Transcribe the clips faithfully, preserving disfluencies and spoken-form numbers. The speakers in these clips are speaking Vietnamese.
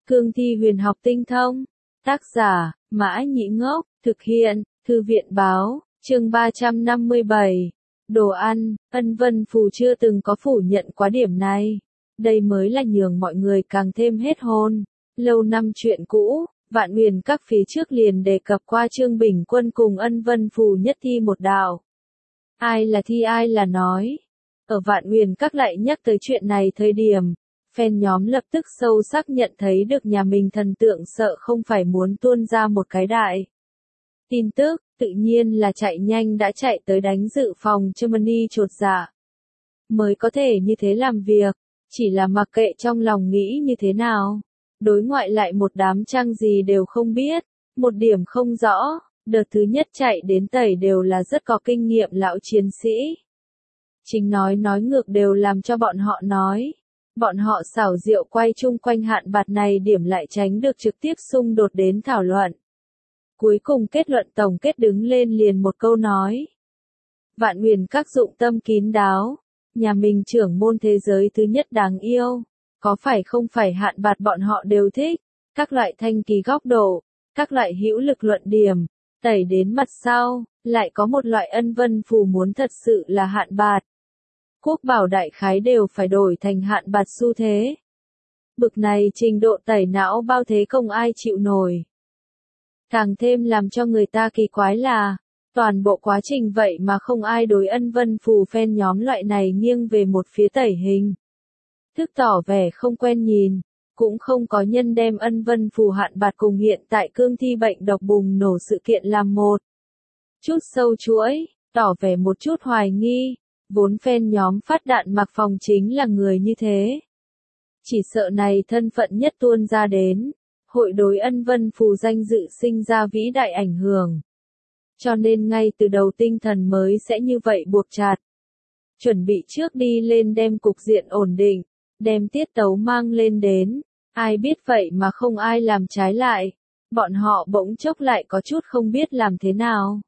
Cương thi huyền học tinh thông. Tác giả, Mã Nhĩ Ngốc, thực hiện, Thư viện báo, chương ba trăm năm mươi bảy. Đồ ăn, Ân Vân Phù chưa từng có phủ nhận quá điểm này. Đây mới là nhường mọi người càng thêm hết hồn. Lâu năm chuyện cũ, Vạn Huyền Các phía trước liền đề cập qua Trương Bình Quân cùng Ân Vân Phù nhất thi một đạo. Ai là thi ai là nói. Ở Vạn Huyền Các lại nhắc tới chuyện này thời điểm, fan nhóm lập tức sâu sắc nhận thấy được nhà mình thần tượng sợ không phải muốn tuôn ra một cái đại tin tức, tự nhiên là chạy nhanh đã chạy tới đánh dự phòng Germany chột dạ. Mới có thể như thế làm việc, chỉ là mặc kệ trong lòng nghĩ như thế nào. Đối ngoại lại một đám trang gì đều không biết, một điểm không rõ, đợt thứ nhất chạy đến tẩy đều là rất có kinh nghiệm lão chiến sĩ. Chính nói nói ngược đều làm cho bọn họ nói. Bọn họ xảo diệu quay chung quanh hạn bạt này điểm lại tránh được trực tiếp xung đột đến thảo luận. Cuối cùng kết luận tổng kết đứng lên liền một câu nói. Vạn Huyền Các dụng tâm kín đáo, nhà mình trưởng môn thế giới thứ nhất đáng yêu, có phải không phải hạn bạt bọn họ đều thích, các loại thanh kỳ góc độ, các loại hữu lực luận điểm, tẩy đến mặt sau, lại có một loại Ân Vân Phù muốn thật sự là hạn bạt. Quốc bảo đại khái đều phải đổi thành hạn bạt xu thế. Bực này trình độ tẩy não bao thế không ai chịu nổi. Càng thêm làm cho người ta kỳ quái là, toàn bộ quá trình vậy mà không ai đối Ân Vân Phù fan nhóm loại này nghiêng về một phía tẩy hình. Thức tỏ vẻ không quen nhìn, cũng không có nhân đem Ân Vân Phù hạn bạt cùng hiện tại cương thi bệnh độc bùng nổ sự kiện làm một chút sâu chuỗi, tỏ vẻ một chút hoài nghi. Vốn fan nhóm phát đạn mặc phòng chính là người như thế. Chỉ sợ này thân phận nhất tuôn ra đến, hội đối Ân Vân Phù danh dự sinh ra vĩ đại ảnh hưởng. Cho nên ngay từ đầu tinh thần mới sẽ như vậy buộc chặt. Chuẩn bị trước đi lên đem cục diện ổn định, đem tiết tấu mang lên đến, ai biết vậy mà không ai làm trái lại. Bọn họ bỗng chốc lại có chút không biết làm thế nào.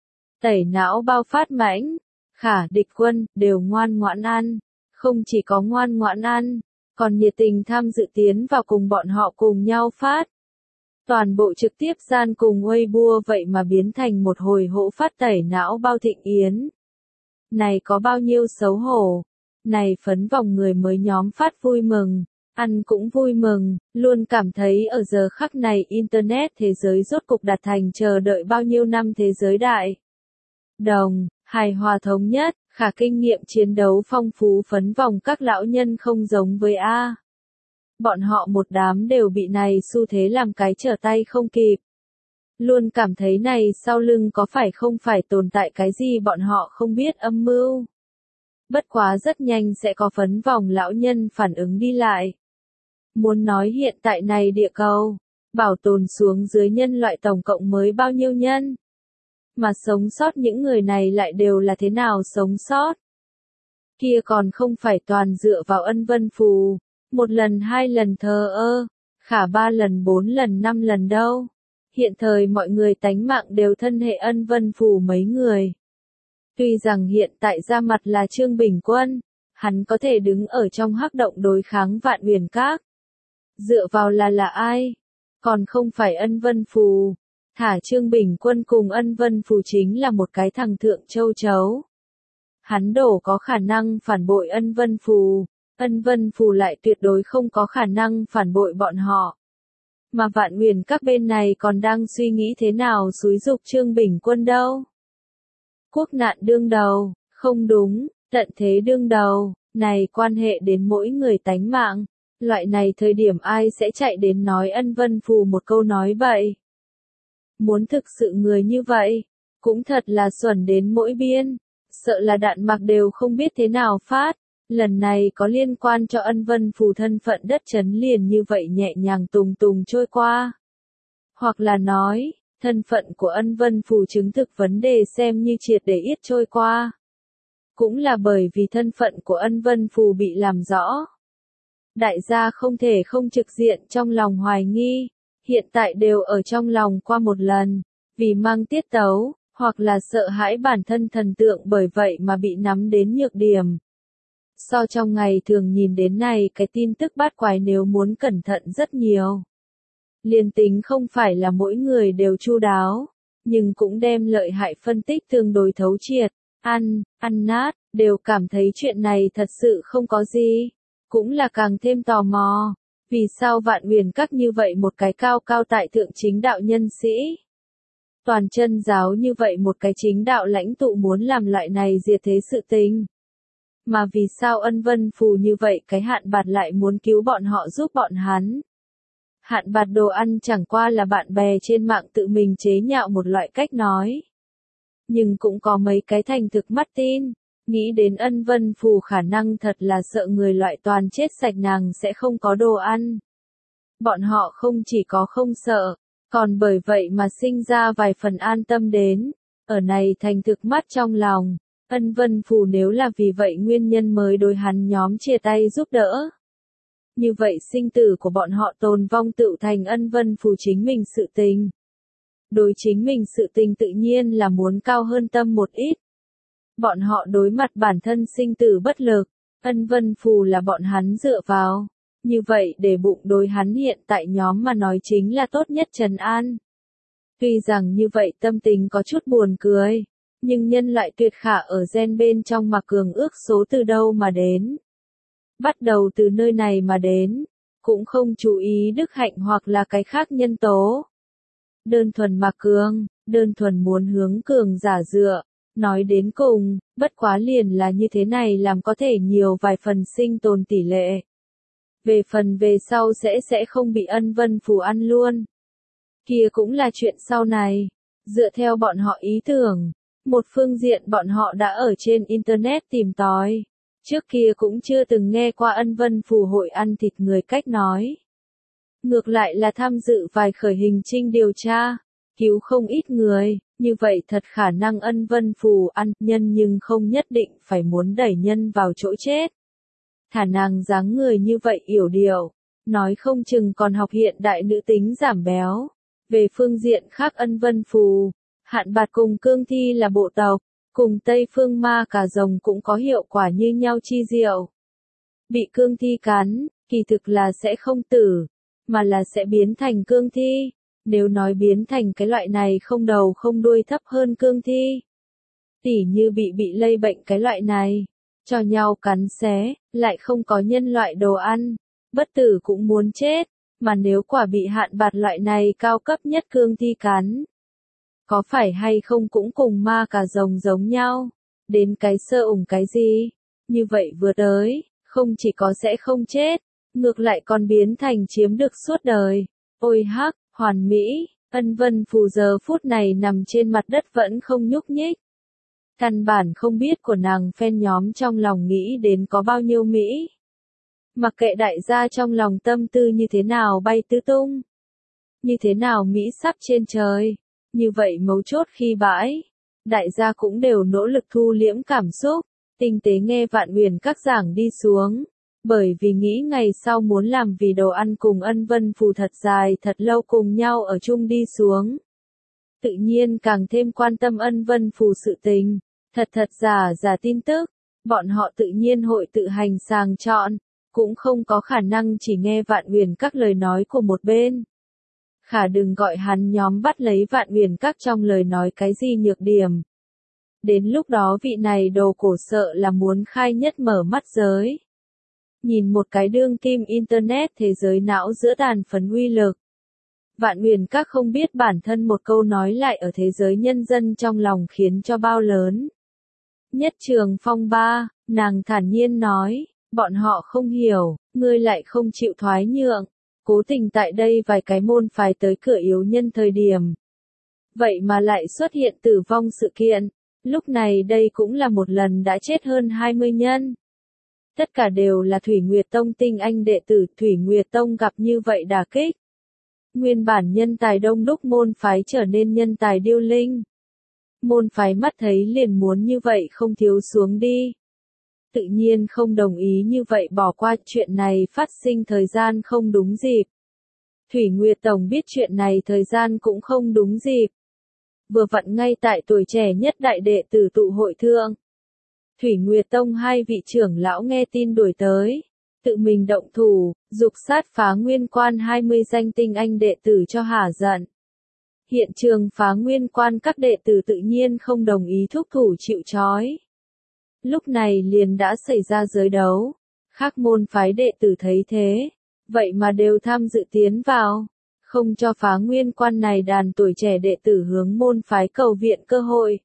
Tẩy não bao phát mãnh. Khả địch quân, đều ngoan ngoãn ăn, không chỉ có ngoan ngoãn ăn, còn nhiệt tình tham dự tiến vào cùng bọn họ cùng nhau phát. Toàn bộ trực tiếp gian cùng Weibo vậy mà biến thành một hồi hỗ phát tẩy não bao thịnh yến. Này có bao nhiêu xấu hổ, này phấn vòng người mới nhóm phát vui mừng, ăn cũng vui mừng, luôn cảm thấy ở giờ khắc này Internet thế giới rốt cục đạt thành chờ đợi bao nhiêu năm thế giới đại. Đồng. Hài hòa thống nhất, khả kinh nghiệm chiến đấu phong phú phấn vòng các lão nhân không giống với A. Bọn họ một đám đều bị này xu thế làm cái trở tay không kịp. Luôn cảm thấy này sau lưng có phải không phải tồn tại cái gì bọn họ không biết âm mưu. Bất quá rất nhanh sẽ có phấn vòng lão nhân phản ứng đi lại. Muốn nói hiện tại này địa cầu, bảo tồn xuống dưới nhân loại tổng cộng mới bao nhiêu nhân? Mà sống sót những người này lại đều là thế nào sống sót? Kia còn không phải toàn dựa vào Ân Vân Phù, một lần hai lần thờ ơ, khả ba lần bốn lần năm lần đâu. Hiện thời mọi người tánh mạng đều thân hệ Ân Vân Phù mấy người. Tuy rằng hiện tại ra mặt là Trương Bình Quân, hắn có thể đứng ở trong hắc động đối kháng Vạn Huyền Các. Dựa vào là là ai? Còn không phải Ân Vân Phù. Thả Trương Bình Quân cùng Ân Vân Phù chính là một cái thằng thượng châu chấu. Hắn đổ có khả năng phản bội Ân Vân Phù, Ân Vân Phù lại tuyệt đối không có khả năng phản bội bọn họ. Mà Vạn Huyền Các bên này còn đang suy nghĩ thế nào xúi dục Trương Bình Quân đâu. Quốc nạn đương đầu, không đúng, tận thế đương đầu, này quan hệ đến mỗi người tánh mạng. Loại này thời điểm ai sẽ chạy đến nói Ân Vân Phù một câu nói vậy. Muốn thực sự người như vậy, cũng thật là xuẩn đến mỗi biên, sợ là đạn mặc đều không biết thế nào phát, lần này có liên quan cho Ân Vân Phù thân phận đất chấn liền như vậy nhẹ nhàng tùng tùng trôi qua. Hoặc là nói, thân phận của Ân Vân Phù chứng thực vấn đề xem như triệt để yết trôi qua. Cũng là bởi vì thân phận của Ân Vân Phù bị làm rõ. Đại gia không thể không trực diện trong lòng hoài nghi. Hiện tại đều ở trong lòng qua một lần, vì mang tiết tấu, hoặc là sợ hãi bản thân thần tượng bởi vậy mà bị nắm đến nhược điểm. So trong ngày thường nhìn đến này cái tin tức bát quái nếu muốn cẩn thận rất nhiều. Liên tính không phải là mỗi người đều chu đáo, nhưng cũng đem lợi hại phân tích tương đối thấu triệt, ăn, ăn nát, đều cảm thấy chuyện này thật sự không có gì, cũng là càng thêm tò mò, vì sao Vạn Huyền Các như vậy một cái cao cao tại thượng chính đạo nhân sĩ. Toàn chân giáo như vậy một cái chính đạo lãnh tụ muốn làm loại này diệt thế sự tình. Mà vì sao Ân Vân Phù như vậy cái Hạn Bạt lại muốn cứu bọn họ giúp bọn hắn. Hạn Bạt đồ ăn chẳng qua là bạn bè trên mạng tự mình chế nhạo một loại cách nói. Nhưng cũng có mấy cái thành thực mắt tin, nghĩ đến Ân Vân Phù khả năng thật là sợ người loại toàn chết sạch nàng sẽ không có đồ ăn. Bọn họ không chỉ có không sợ, còn bởi vậy mà sinh ra vài phần an tâm đến, ở này thành thực mắt trong lòng, Ân Vân Phù nếu là vì vậy nguyên nhân mới đối hắn nhóm chia tay giúp đỡ. Như vậy sinh tử của bọn họ tồn vong tự thành Ân Vân Phù chính mình sự tình. Đối chính mình sự tình tự nhiên là muốn cao hơn tâm một ít. Bọn họ đối mặt bản thân sinh tử bất lực, Ân Vân Phù là bọn hắn dựa vào. Như vậy để bụng đối hắn hiện tại nhóm mà nói chính là tốt nhất trấn an. Tuy rằng như vậy tâm tình có chút buồn cười, nhưng nhân loại tuyệt khả ở gen bên trong mà cường ước số từ đâu mà đến. Bắt đầu từ nơi này mà đến, cũng không chú ý đức hạnh hoặc là cái khác nhân tố. Đơn thuần mà cường, đơn thuần muốn hướng cường giả dựa, nói đến cùng, bất quá liền là như thế này làm có thể nhiều vài phần sinh tồn tỷ lệ. Về phần về sau sẽ sẽ không bị Ân Vân Phù ăn luôn. Kia cũng là chuyện sau này. Dựa theo bọn họ ý tưởng, một phương diện bọn họ đã ở trên Internet tìm tòi. Trước kia cũng chưa từng nghe qua Ân Vân Phù hội ăn thịt người cách nói. Ngược lại là tham dự vài khởi hình trinh điều tra, cứu không ít người, như vậy thật khả năng Ân Vân Phù ăn nhân nhưng không nhất định phải muốn đẩy nhân vào chỗ chết. Thả nàng dáng người như vậy yểu điệu, nói không chừng còn học hiện đại nữ tính giảm béo. Về phương diện khác Ân Vân Phù, Hạn Bạt cùng Cương Thi là bộ tộc, cùng Tây Phương Ma Cà Rồng cũng có hiệu quả như nhau chi diệu. Bị Cương Thi cắn, kỳ thực là sẽ không tử, mà là sẽ biến thành Cương Thi. Nếu nói biến thành cái loại này không đầu không đuôi thấp hơn Cương Thi, tỉ như bị bị lây bệnh cái loại này, cho nhau cắn xé, lại không có nhân loại đồ ăn, bất tử cũng muốn chết, mà nếu quả bị Hạn Bạt loại này cao cấp nhất Cương Thi cắn, có phải hay không cũng cùng Ma Cà Rồng giống nhau, đến cái sơ ủng cái gì, như vậy vừa tới, không chỉ có sẽ không chết, ngược lại còn biến thành chiếm được suốt đời. Ôi hắc, hoàn mỹ, Ân Vân Phù giờ phút này nằm trên mặt đất vẫn không nhúc nhích. Căn bản không biết của nàng fan nhóm trong lòng nghĩ đến có bao nhiêu Mỹ. Mặc kệ đại gia trong lòng tâm tư như thế nào bay tứ tung. Như thế nào Mỹ sắp trên trời. Như vậy mấu chốt khi bãi. Đại gia cũng đều nỗ lực thu liễm cảm xúc. Tinh tế nghe Vạn Huyền Các giảng đi xuống. Bởi vì nghĩ ngày sau muốn làm vì đồ ăn cùng Ân Vân Phù thật dài thật lâu cùng nhau ở chung đi xuống. Tự nhiên càng thêm quan tâm Ân Vân Phù sự tình. Thật thật giả giả tin tức. Bọn họ tự nhiên hội tự hành sàng chọn. Cũng không có khả năng chỉ nghe Vạn Huyền Các lời nói của một bên. Khả đừng gọi hắn nhóm bắt lấy Vạn Huyền Các trong lời nói cái gì nhược điểm. Đến lúc đó vị này đồ cổ sợ là muốn khai nhất mở mắt giới. Nhìn một cái đương kim Internet thế giới não giữa tàn phấn uy lực. Vạn Huyền Các không biết bản thân một câu nói lại ở thế giới nhân dân trong lòng khiến cho bao lớn. Nhất Trường Phong ba, nàng thản nhiên nói, bọn họ không hiểu, ngươi lại không chịu thoái nhượng. Cố tình tại đây vài cái môn phái tới cửa yếu nhân thời điểm. Vậy mà lại xuất hiện tử vong sự kiện. Lúc này đây cũng là một lần đã chết hơn hai mươi nhân. Tất cả đều là Thủy Nguyệt Tông tinh anh đệ tử Thủy Nguyệt Tông gặp như vậy đả kích. Nguyên bản nhân tài đông đúc môn phái trở nên nhân tài điêu linh. Môn phái mắt thấy liền muốn như vậy không thiếu xuống đi. Tự nhiên không đồng ý như vậy bỏ qua chuyện này phát sinh thời gian không đúng dịp. Thủy Nguyệt Tông biết chuyện này thời gian cũng không đúng dịp. Vừa vặn ngay tại tuổi trẻ nhất đại đệ tử tụ hội thượng. Thủy Nguyệt Tông hai vị trưởng lão nghe tin đuổi tới. tự mình động thủ, dục sát phá nguyên quan hai mươi danh tinh anh đệ tử cho hả giận. Hiện trường phá nguyên quan các đệ tử tự nhiên không đồng ý thúc thủ chịu trói. Lúc này liền đã xảy ra giới đấu, khác môn phái đệ tử thấy thế, vậy mà đều tham dự tiến vào, không cho phá nguyên quan này đàn tuổi trẻ đệ tử hướng môn phái cầu viện cơ hội.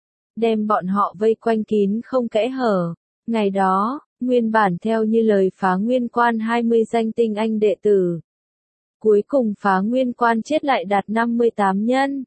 Đem bọn họ vây quanh kín không kẽ hở. Ngày đó, nguyên bản theo như lời phá nguyên quan hai mươi danh tinh anh đệ tử. Cuối cùng phá nguyên quan chết lại đạt năm mươi tám nhân.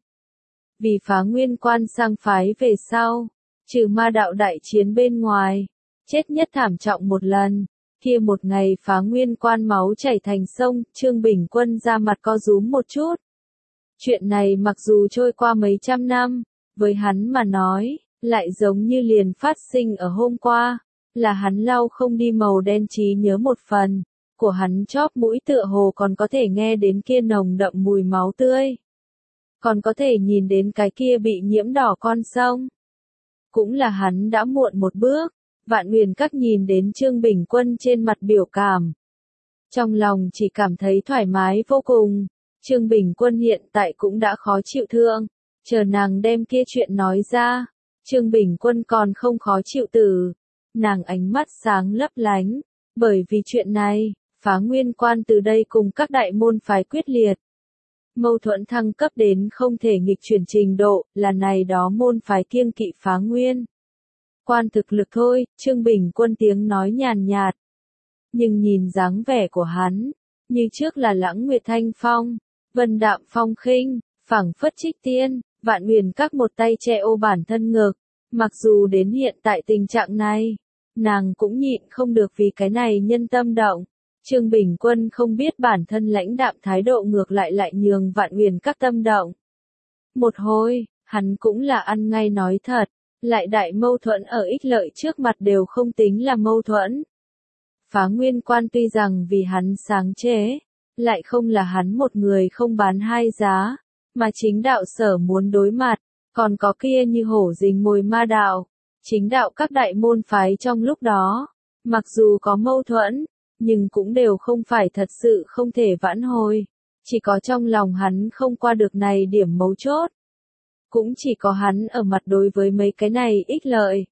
Vì phá nguyên quan sang phái về sau, trừ ma đạo đại chiến bên ngoài, chết nhất thảm trọng một lần. Kia một ngày phá nguyên quan máu chảy thành sông, Trương Bình Quân ra mặt co rúm một chút. Chuyện này mặc dù trôi qua mấy trăm năm, với hắn mà nói, lại giống như liền phát sinh ở hôm qua, là hắn lau không đi màu đen trí nhớ một phần, của hắn chóp mũi tựa hồ còn có thể nghe đến kia nồng đậm mùi máu tươi. Còn có thể nhìn đến cái kia bị nhiễm đỏ con sông. Cũng là hắn đã muộn một bước. Vạn Huyền Các nhìn đến Trương Bình Quân trên mặt biểu cảm. Trong lòng chỉ cảm thấy thoải mái vô cùng. Trương Bình Quân hiện tại cũng đã khó chịu thương. Chờ nàng đem kia chuyện nói ra. Trương Bình Quân còn không khó chịu từ. Nàng ánh mắt sáng lấp lánh. Bởi vì chuyện này, phá nguyên quan từ đây cùng các đại môn phái quyết liệt. Mâu thuẫn thăng cấp đến không thể nghịch chuyển trình độ, là này đó môn phái kiêng kỵ phá nguyên quan thực lực thôi, Trương Bình Quân tiếng nói nhàn nhạt. Nhưng nhìn dáng vẻ của hắn, như trước là Lãng Nguyệt Thanh Phong, Vân Đạm Phong Khinh, phảng phất Trích Tiên, Vạn Huyền Các một tay che ô bản thân ngực. Mặc dù đến hiện tại tình trạng này, nàng cũng nhịn không được vì cái này nhân tâm động. Trương Bình Quân không biết bản thân lãnh đạm thái độ ngược lại lại nhường Vạn Huyền Các tâm động. Một hồi, hắn cũng là ăn ngay nói thật. Lại đại mâu thuẫn ở ích lợi trước mặt đều không tính là mâu thuẫn. Phá nguyên quan tuy rằng vì hắn sáng chế, lại không là hắn một người không bán hai giá, mà chính đạo sở muốn đối mặt, còn có kia như hổ rình mồi ma đạo, chính đạo các đại môn phái trong lúc đó, mặc dù có mâu thuẫn, nhưng cũng đều không phải thật sự không thể vãn hồi, chỉ có trong lòng hắn không qua được này điểm mấu chốt. Cũng chỉ có hắn ở mặt đối với mấy cái này ích lợi.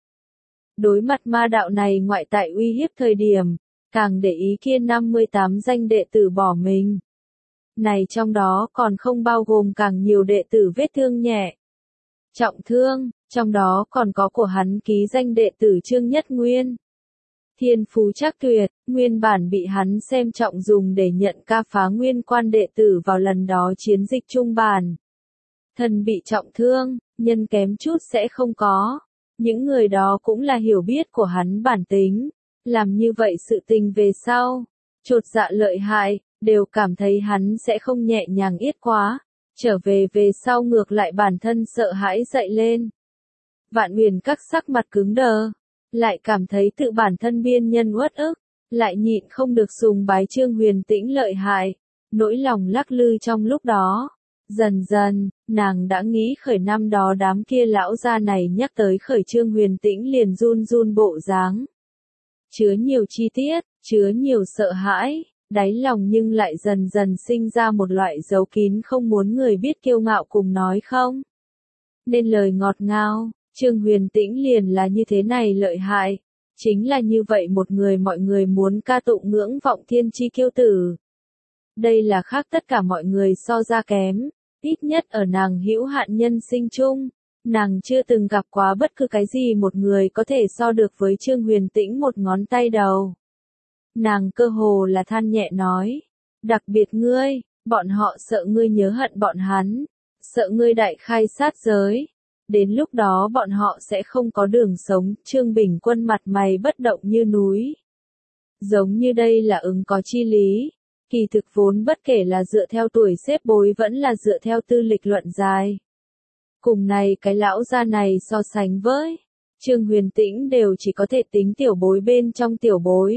Đối mặt ma đạo này ngoại tại uy hiếp thời điểm, càng để ý kia năm mươi tám danh đệ tử bỏ mình. Này trong đó còn không bao gồm càng nhiều đệ tử vết thương nhẹ. Trọng thương, trong đó còn có của hắn ký danh đệ tử Trương Nhất Nguyên. Thiên phú chắc tuyệt, nguyên bản bị hắn xem trọng dùng để nhận ca phá nguyên quan đệ tử vào lần đó chiến dịch trung bản. Thần bị trọng thương, nhân kém chút sẽ không có. Những người đó cũng là hiểu biết của hắn bản tính. Làm như vậy sự tình về sau, chột dạ lợi hại, đều cảm thấy hắn sẽ không nhẹ nhàng yết quá. Trở về về sau ngược lại bản thân sợ hãi dậy lên. Vạn Huyền Các sắc mặt cứng đờ, lại cảm thấy tự bản thân biên nhân uất ức, lại nhịn không được sùng bái Trương Huyền Tĩnh lợi hại, nỗi lòng lắc lư trong lúc đó. Dần dần, nàng đã nghĩ khởi năm đó đám kia lão gia này nhắc tới khởi Trương Huyền Tĩnh liền run run bộ dáng. Chứa nhiều chi tiết, chứa nhiều sợ hãi, đáy lòng nhưng lại dần dần sinh ra một loại giấu kín không muốn người biết kiêu ngạo cùng nói không. Nên lời ngọt ngào, Trương Huyền Tĩnh liền là như thế này lợi hại, chính là như vậy một người mọi người muốn ca tụng ngưỡng vọng thiên chi kiêu tử. Đây là khác tất cả mọi người so ra kém. Ít nhất ở nàng hữu hạn nhân sinh chung, nàng chưa từng gặp quá bất cứ cái gì một người có thể so được với Trương Huyền Tĩnh một ngón tay đầu. Nàng cơ hồ là than nhẹ nói, đặc biệt ngươi, bọn họ sợ ngươi nhớ hận bọn hắn, sợ ngươi đại khai sát giới. Đến lúc đó bọn họ sẽ không có đường sống. Trương Bình Quân mặt mày bất động như núi. Giống như đây là ứng có chi lý. Kỳ thực vốn bất kể là dựa theo tuổi xếp bối vẫn là dựa theo tư lịch luận dài. Cùng này cái lão gia này so sánh với Trương Huyền Tĩnh đều chỉ có thể tính tiểu bối bên trong tiểu bối.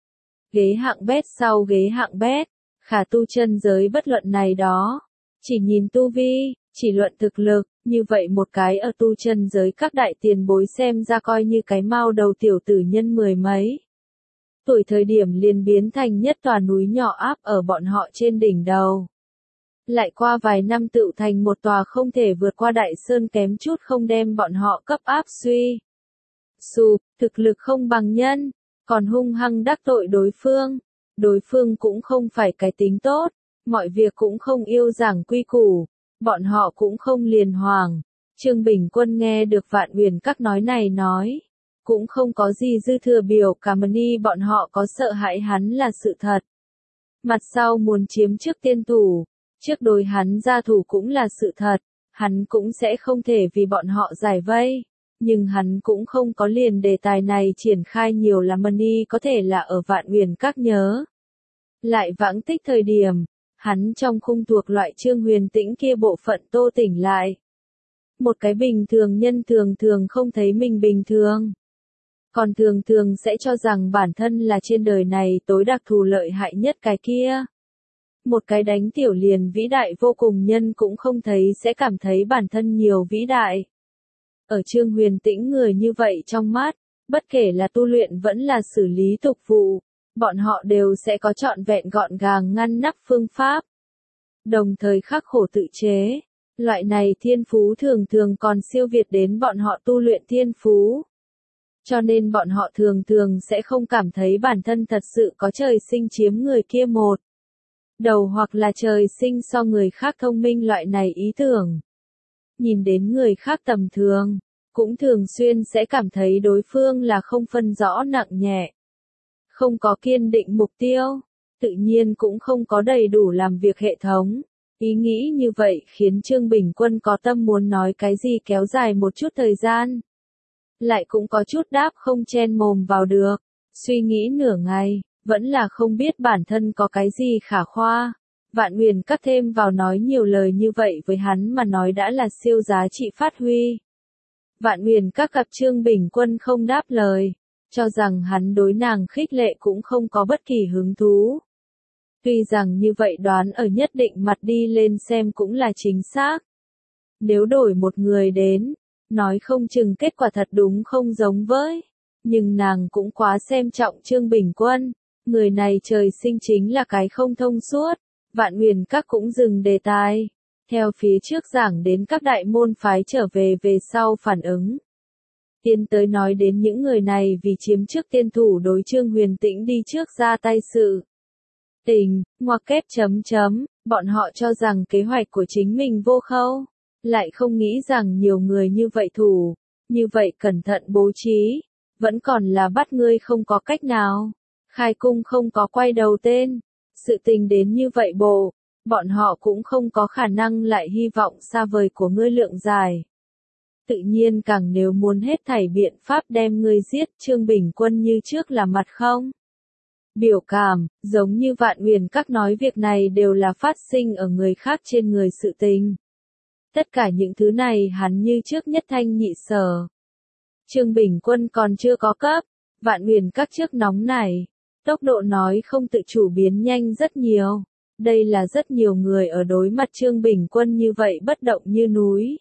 Ghế hạng bét sau ghế hạng bét, khả tu chân giới bất luận này đó. Chỉ nhìn tu vi, chỉ luận thực lực, như vậy một cái ở tu chân giới các đại tiền bối xem ra coi như cái mao đầu tiểu tử nhân mười mấy. tuổi thời điểm liền biến thành nhất tòa núi nhỏ áp ở bọn họ trên đỉnh đầu. Lại qua vài năm tựu thành một tòa không thể vượt qua đại sơn kém chút không đem bọn họ cấp áp suy. Sụp, thực lực không bằng nhân, còn hung hăng đắc tội đối phương. Đối phương cũng không phải cái tính tốt, mọi việc cũng không yêu giảng quy củ, bọn họ cũng không liền hoàng. Trương Bình Quân nghe được Vạn Uyển Các nói này nói, cũng không có gì dư thừa biểu cảm ni bọn họ có sợ hãi hắn là sự thật. Mặt sau muốn chiếm trước tiên thủ, trước đối hắn ra thủ cũng là sự thật, hắn cũng sẽ không thể vì bọn họ giải vây, nhưng hắn cũng không có liền đề tài này triển khai nhiều là ni có thể là ở Vạn Uyển Các nhớ. Lại vãng tích thời điểm, hắn trong khung thuộc loại Trương Huyền Tĩnh kia bộ phận tô tỉnh lại. Một cái bình thường nhân thường thường không thấy mình bình thường. Còn thường thường sẽ cho rằng bản thân là trên đời này tối đặc thù lợi hại nhất cái kia. Một cái đánh tiểu liền vĩ đại vô cùng nhân cũng không thấy sẽ cảm thấy bản thân nhiều vĩ đại. Ở Trương Huyền Tĩnh người như vậy trong mắt, bất kể là tu luyện vẫn là xử lý tục vụ, bọn họ đều sẽ có trọn vẹn gọn gàng ngăn nắp phương pháp. Đồng thời khắc khổ tự chế, loại này thiên phú thường thường còn siêu việt đến bọn họ tu luyện thiên phú. Cho nên bọn họ thường thường sẽ không cảm thấy bản thân thật sự có trời sinh chiếm người kia một đầu hoặc là trời sinh so người khác thông minh loại này ý tưởng. Nhìn đến người khác tầm thường, cũng thường xuyên sẽ cảm thấy đối phương là không phân rõ nặng nhẹ. Không có kiên định mục tiêu, tự nhiên cũng không có đầy đủ làm việc hệ thống. Ý nghĩ như vậy khiến Trương Bình Quân có tâm muốn nói cái gì kéo dài một chút thời gian. Lại cũng có chút đáp không chen mồm vào được, suy nghĩ nửa ngày, vẫn là không biết bản thân có cái gì khả khoa. Vạn Uyển Các thêm vào nói nhiều lời như vậy với hắn mà nói đã là siêu giá trị phát huy. Vạn Uyển Các gặp Trương Bình Quân không đáp lời, cho rằng hắn đối nàng khích lệ cũng không có bất kỳ hứng thú. Tuy rằng như vậy đoán ở nhất định mặt đi lên xem cũng là chính xác. Nếu đổi một người đến, nói không chừng kết quả thật đúng không giống với. Nhưng nàng cũng quá xem trọng Trương Bình Quân, người này trời sinh chính là cái không thông suốt. Vạn Uyển Các cũng dừng đề tài, theo phía trước giảng đến các đại môn phái trở về về sau phản ứng. Tiến tới nói đến những người này vì chiếm trước tiên thủ đối Trương Huyền Tĩnh đi trước ra tay sự. Tình, ngoặc kép chấm chấm, bọn họ cho rằng kế hoạch của chính mình vô khâu, lại không nghĩ rằng nhiều người như vậy thủ, như vậy cẩn thận bố trí, vẫn còn là bắt ngươi không có cách nào, khai cung không có quay đầu tên, sự tình đến như vậy bộ, bọn họ cũng không có khả năng lại hy vọng xa vời của ngươi lượng dài. Tự nhiên càng nếu muốn hết thảy biện pháp đem ngươi giết Trương Bình Quân như trước là mặt không. Biểu cảm, giống như Vạn Uyển Các nói việc này đều là phát sinh ở người khác trên người sự tình. Tất cả những thứ này hắn như trước nhất thanh nhị sở. Trương Bình Quân còn chưa có cấp, Vạn Uyển Các trước nóng này, tốc độ nói không tự chủ biến nhanh rất nhiều. Đây là rất nhiều người ở đối mặt Trương Bình Quân như vậy bất động như núi.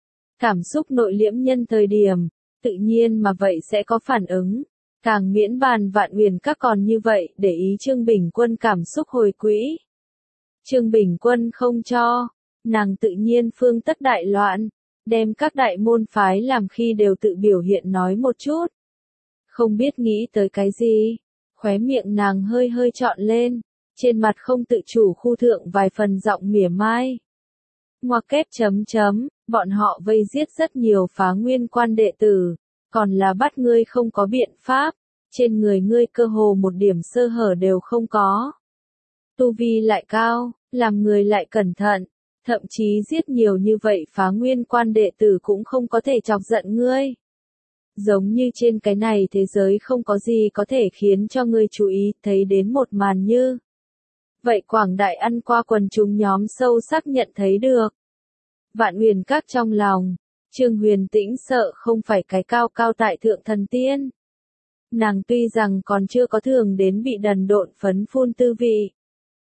Cảm xúc nội liễm nhân thời điểm, tự nhiên mà vậy sẽ có phản ứng. Càng miễn bàn Vạn Uyển Các còn như vậy để ý Trương Bình Quân cảm xúc hồi quỹ. Trương Bình Quân không cho, nàng tự nhiên phương tất đại loạn, đem các đại môn phái làm khi đều tự biểu hiện nói một chút. Không biết nghĩ tới cái gì, khóe miệng nàng hơi hơi trọn lên, trên mặt không tự chủ khu thượng vài phần giọng mỉa mai. Ngoặc kép chấm chấm, bọn họ vây giết rất nhiều Phá Nguyên Quan đệ tử, còn là bắt ngươi không có biện pháp, trên người ngươi cơ hồ một điểm sơ hở đều không có. Tu vi lại cao, làm người lại cẩn thận, thậm chí giết nhiều như vậy Phá Nguyên Quan đệ tử cũng không có thể chọc giận ngươi. Giống như trên cái này thế giới không có gì có thể khiến cho ngươi chú ý thấy đến một màn như. Vậy quảng đại ăn qua quần chúng nhóm sâu sắc nhận thấy được. Vạn Uyển Các trong lòng, Trương Huyền Tĩnh sợ không phải cái cao cao tại thượng thần tiên. Nàng tuy rằng còn chưa có thường đến bị đần độn phấn phun tư vị.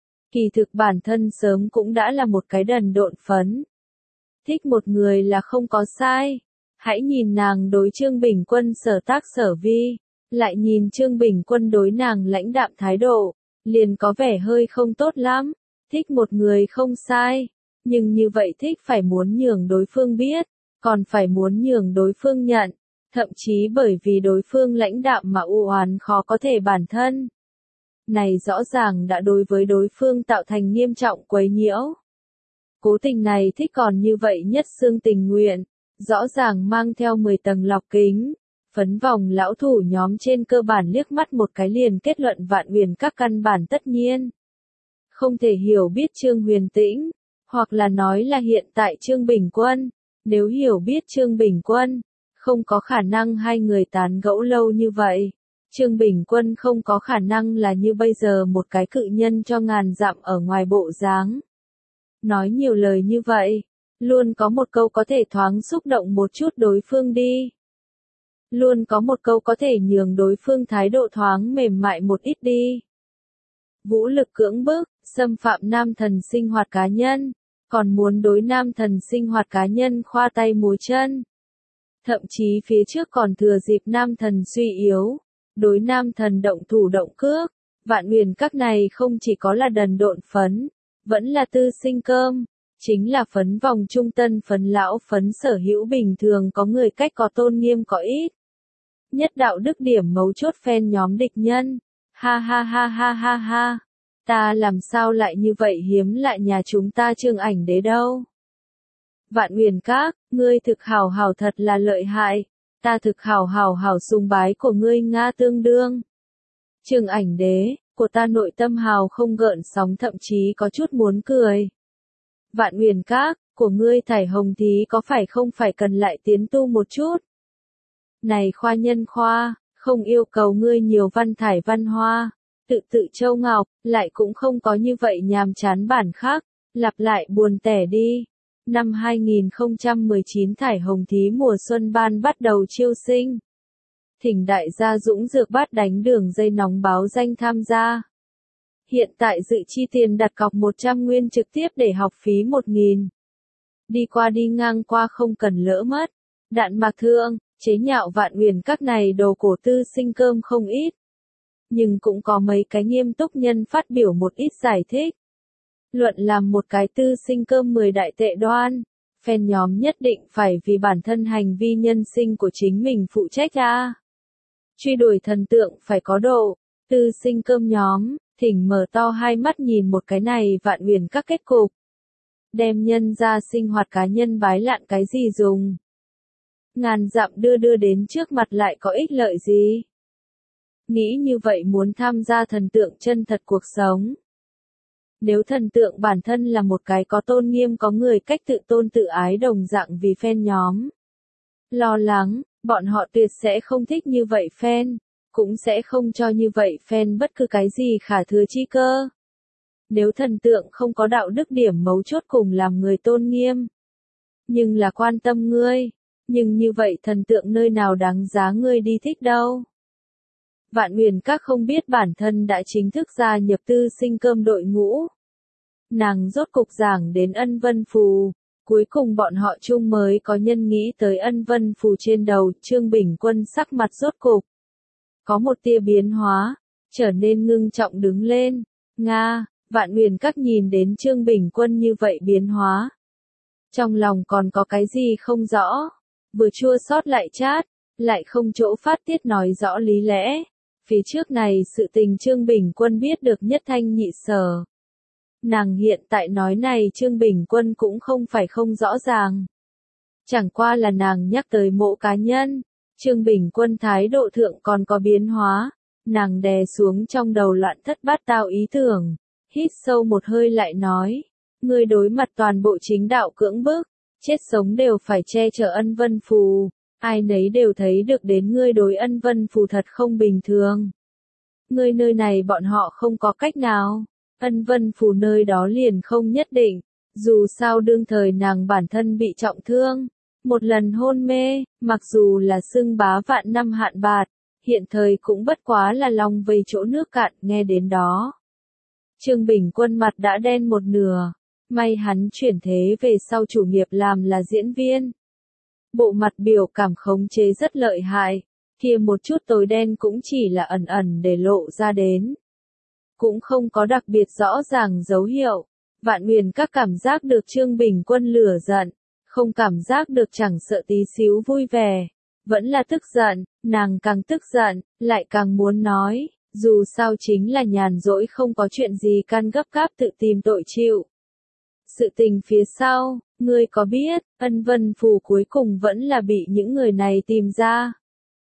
Kỳ thực bản thân sớm cũng đã là một cái đần độn phấn. Thích một người là không có sai. Hãy nhìn nàng đối Trương Bình Quân sở tác sở vi. lại nhìn Trương Bình Quân đối nàng lãnh đạm thái độ, liền có vẻ hơi không tốt lắm. Thích một người không sai, nhưng như vậy thích phải muốn nhường đối phương biết, còn phải muốn nhường đối phương nhận, thậm chí bởi vì đối phương lãnh đạm mà u oán khó có thể bản thân. Này rõ ràng đã đối với đối phương tạo thành nghiêm trọng quấy nhiễu. Cố tình này thích còn như vậy nhất xương tình nguyện, rõ ràng mang theo mười tầng lọc kính. Phấn vòng lão thủ nhóm trên cơ bản liếc mắt một cái liền kết luận Vạn Uyển các căn bản tất nhiên. Không thể hiểu biết Trương Huyền Tĩnh, hoặc là nói là hiện tại Trương Bình Quân, nếu hiểu biết Trương Bình Quân, không có khả năng hai người tán gẫu lâu như vậy. Trương Bình Quân không có khả năng là như bây giờ một cái cự nhân cho ngàn dặm ở ngoài bộ dáng. Nói nhiều lời như vậy, luôn có một câu có thể thoáng xúc động một chút đối phương đi. Luôn có một câu có thể nhường đối phương thái độ thoáng mềm mại một ít đi. Vũ lực cưỡng bức, xâm phạm nam thần sinh hoạt cá nhân, còn muốn đối nam thần sinh hoạt cá nhân khoa tay múa chân. Thậm chí phía trước còn thừa dịp nam thần suy yếu, đối nam thần động thủ động cước. Vạn Uyển các này không chỉ có là đần độn phấn, vẫn là tư sinh cơm, chính là phấn vòng trung tân phấn lão phấn sở hữu bình thường có người cách có tôn nghiêm có ít. Nhất đạo đức điểm mấu chốt phen nhóm địch nhân. Ha ha ha ha ha ha. Ta làm sao lại như vậy hiếm lại nhà chúng ta Trương Ảnh Đế đâu. Vạn Uyển các, ngươi thực hảo hảo thật là lợi hại. Ta thực hảo hảo hảo sùng bái của ngươi Nga tương đương. Trương Ảnh Đế, của ta nội tâm hào không gợn sóng thậm chí có chút muốn cười. Vạn Uyển các, của ngươi thải hồng thí có phải không phải cần lại tiến tu một chút. Này khoa nhân khoa, không yêu cầu ngươi nhiều văn thải văn hoa, tự tự châu ngọc, lại cũng không có như vậy nhàm chán bản khác, lặp lại buồn tẻ đi. Năm hai nghìn không trăm mười chín thải hồng thí mùa xuân ban bắt đầu chiêu sinh. Thỉnh đại gia Dũng Dược Bát đánh đường dây nóng báo danh tham gia. Hiện tại dự chi tiền đặt cọc một trăm nguyên trực tiếp để học phí một nghìn. Đi qua đi ngang qua không cần lỡ mất. Đạn mạc thương, chế nhạo Vạn Uyển các này đồ cổ tư sinh cơm không ít. Nhưng cũng có mấy cái nghiêm túc nhân phát biểu một ít giải thích. Luận làm một cái tư sinh cơm mười đại tệ đoan. Fan nhóm nhất định phải vì bản thân hành vi nhân sinh của chính mình phụ trách a. Truy đuổi thần tượng phải có độ. Tư sinh cơm nhóm, thỉnh mở to hai mắt nhìn một cái này Vạn Uyển các kết cục. Đem nhân ra sinh hoạt cá nhân bái lạn cái gì dùng. Ngàn dặm đưa đưa đến trước mặt lại có ích lợi gì. Nghĩ như vậy muốn tham gia thần tượng chân thật cuộc sống. Nếu thần tượng bản thân là một cái có tôn nghiêm có người cách tự tôn tự ái đồng dạng vì fan nhóm. Lo lắng, bọn họ tuyệt sẽ không thích như vậy fan, cũng sẽ không cho như vậy fan bất cứ cái gì khả thừa chi cơ. Nếu thần tượng không có đạo đức điểm mấu chốt cùng làm người tôn nghiêm, nhưng là quan tâm ngươi, nhưng như vậy thần tượng nơi nào đáng giá ngươi đi thích đâu. Vạn Uyển các không biết bản thân đã chính thức gia nhập tư sinh cơm đội ngũ. Nàng rốt cục giảng đến Ân Vân Phù, cuối cùng bọn họ chung mới có nhân nghĩ tới Ân Vân Phù trên đầu, Trương Bình Quân sắc mặt rốt cục. Có một tia biến hóa, trở nên ngưng trọng đứng lên. Nga, Vạn Uyển các nhìn đến Trương Bình Quân như vậy biến hóa. Trong lòng còn có cái gì không rõ, vừa chua xót lại chát, lại không chỗ phát tiết nói rõ lý lẽ. Phía trước này sự tình Trương Bình Quân biết được nhất thanh nhị sở. Nàng hiện tại nói này Trương Bình Quân cũng không phải không rõ ràng. Chẳng qua là nàng nhắc tới mộ cá nhân, Trương Bình Quân thái độ thượng còn có biến hóa, nàng đè xuống trong đầu loạn thất bát tao ý tưởng, hít sâu một hơi lại nói, ngươi đối mặt toàn bộ chính đạo cưỡng bức, chết sống đều phải che chở Ân Vân Phù, ai nấy đều thấy được đến ngươi đối Ân Vân Phù thật không bình thường. Ngươi nơi này bọn họ không có cách nào. Ân Vân Phù nơi đó liền không nhất định, dù sao đương thời nàng bản thân bị trọng thương, một lần hôn mê, mặc dù là xưng bá vạn năm hạn bạt, hiện thời cũng bất quá là lòng vây chỗ nước cạn nghe đến đó. Trương Bình Quân mặt đã đen một nửa, may hắn chuyển thế về sau chủ nghiệp làm là diễn viên. Bộ mặt biểu cảm khống chế rất lợi hại, kia một chút tối đen cũng chỉ là ẩn ẩn để lộ ra đến. Cũng không có đặc biệt rõ ràng dấu hiệu. Vạn Huyền Các cảm giác được Trương Bình Quân lửa giận, không cảm giác được chẳng sợ tí xíu vui vẻ, vẫn là tức giận, nàng càng tức giận, lại càng muốn nói, dù sao chính là nhàn rỗi không có chuyện gì can gấp gáp tự tìm tội chịu. Sự tình phía sau, ngươi có biết, Ân Vân Phù cuối cùng vẫn là bị những người này tìm ra.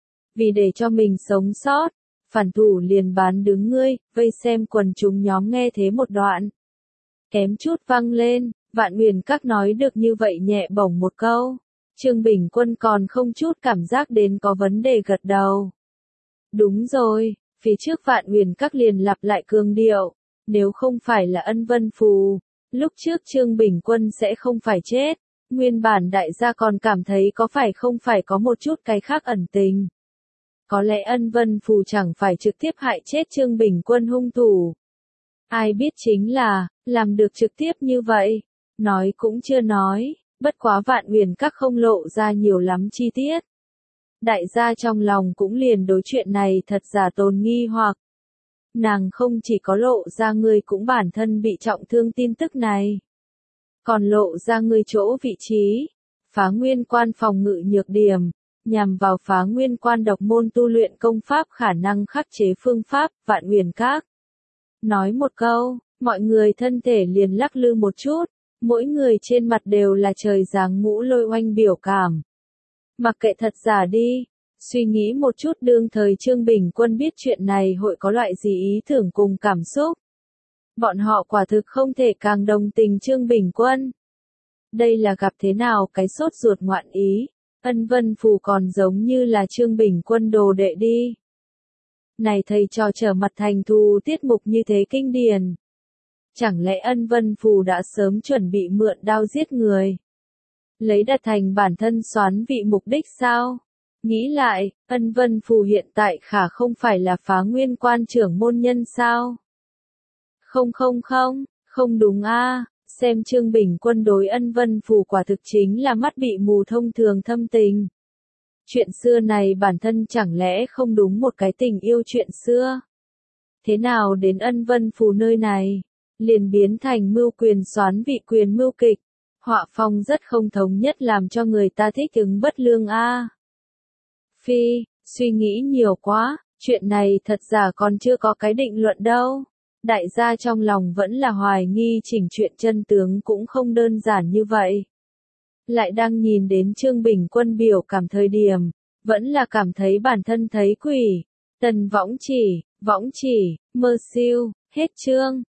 Vì để cho mình sống sót, phản thủ liền bán đứng ngươi, vây xem quần chúng nhóm nghe thế một đoạn. Kém chút văng lên, Vạn Huyền Các nói được như vậy nhẹ bổng một câu. Trương Bình Quân còn không chút cảm giác đến có vấn đề gật đầu. Đúng rồi, phía trước Vạn Huyền Các liền lặp lại cương điệu, nếu không phải là Ân Vân Phù, lúc trước Trương Bình Quân sẽ không phải chết. Nguyên bản đại gia còn cảm thấy có phải không phải có một chút cái khác ẩn tình. Có lẽ Ân Vân Phù chẳng phải trực tiếp hại chết Trương Bình Quân hung thủ. Ai biết chính là, làm được trực tiếp như vậy. Nói cũng chưa nói, bất quá Vạn Huyền Các không lộ ra nhiều lắm chi tiết. Đại gia trong lòng cũng liền đối chuyện này thật giả tồn nghi hoặc. Nàng không chỉ có lộ ra người cũng bản thân bị trọng thương tin tức này. Còn lộ ra người chỗ vị trí, Phá Nguyên Quan phòng ngự nhược điểm, nhằm vào Phá Nguyên Quan độc môn tu luyện công pháp khả năng khắc chế phương pháp, Vạn Huyền Các. Nói một câu, mọi người thân thể liền lắc lư một chút, mỗi người trên mặt đều là trời giáng ngũ lôi oanh biểu cảm. Mặc kệ thật giả đi, suy nghĩ một chút đương thời Trương Bình Quân biết chuyện này hội có loại gì ý tưởng cùng cảm xúc. Bọn họ quả thực không thể càng đồng tình Trương Bình Quân. Đây là gặp thế nào cái sốt ruột ngoạn ý, Ân Vân Phù còn giống như là Trương Bình Quân đồ đệ đi. Này thầy trò trở mặt thành thù tiết mục như thế kinh điển. Chẳng lẽ Ân Vân Phù đã sớm chuẩn bị mượn đao giết người? Lấy đạt thành bản thân xoán vị mục đích sao? Nghĩ lại, Ân Vân Phù hiện tại khả không phải là Phá Nguyên Quan trưởng môn nhân sao? Không không không, không đúng a. Xem Trương Bình Quân đối Ân Vân Phù quả thực chính là mắt bị mù thông thường thâm tình. Chuyện xưa này bản thân chẳng lẽ không đúng một cái tình yêu chuyện xưa? Thế nào đến Ân Vân Phù nơi này, liền biến thành mưu quyền xoán vị quyền mưu kịch, họa phong rất không thống nhất làm cho người ta thích ứng bất lương a. Phi, suy nghĩ nhiều quá, chuyện này thật giả còn chưa có cái định luận đâu. Đại gia trong lòng vẫn là hoài nghi chỉnh chuyện chân tướng cũng không đơn giản như vậy. Lại đang nhìn đến Trương Bình Quân biểu cảm thời điểm, vẫn là cảm thấy bản thân thấy quỷ. Tần võng chỉ, võng chỉ, mơ siêu, hết chương.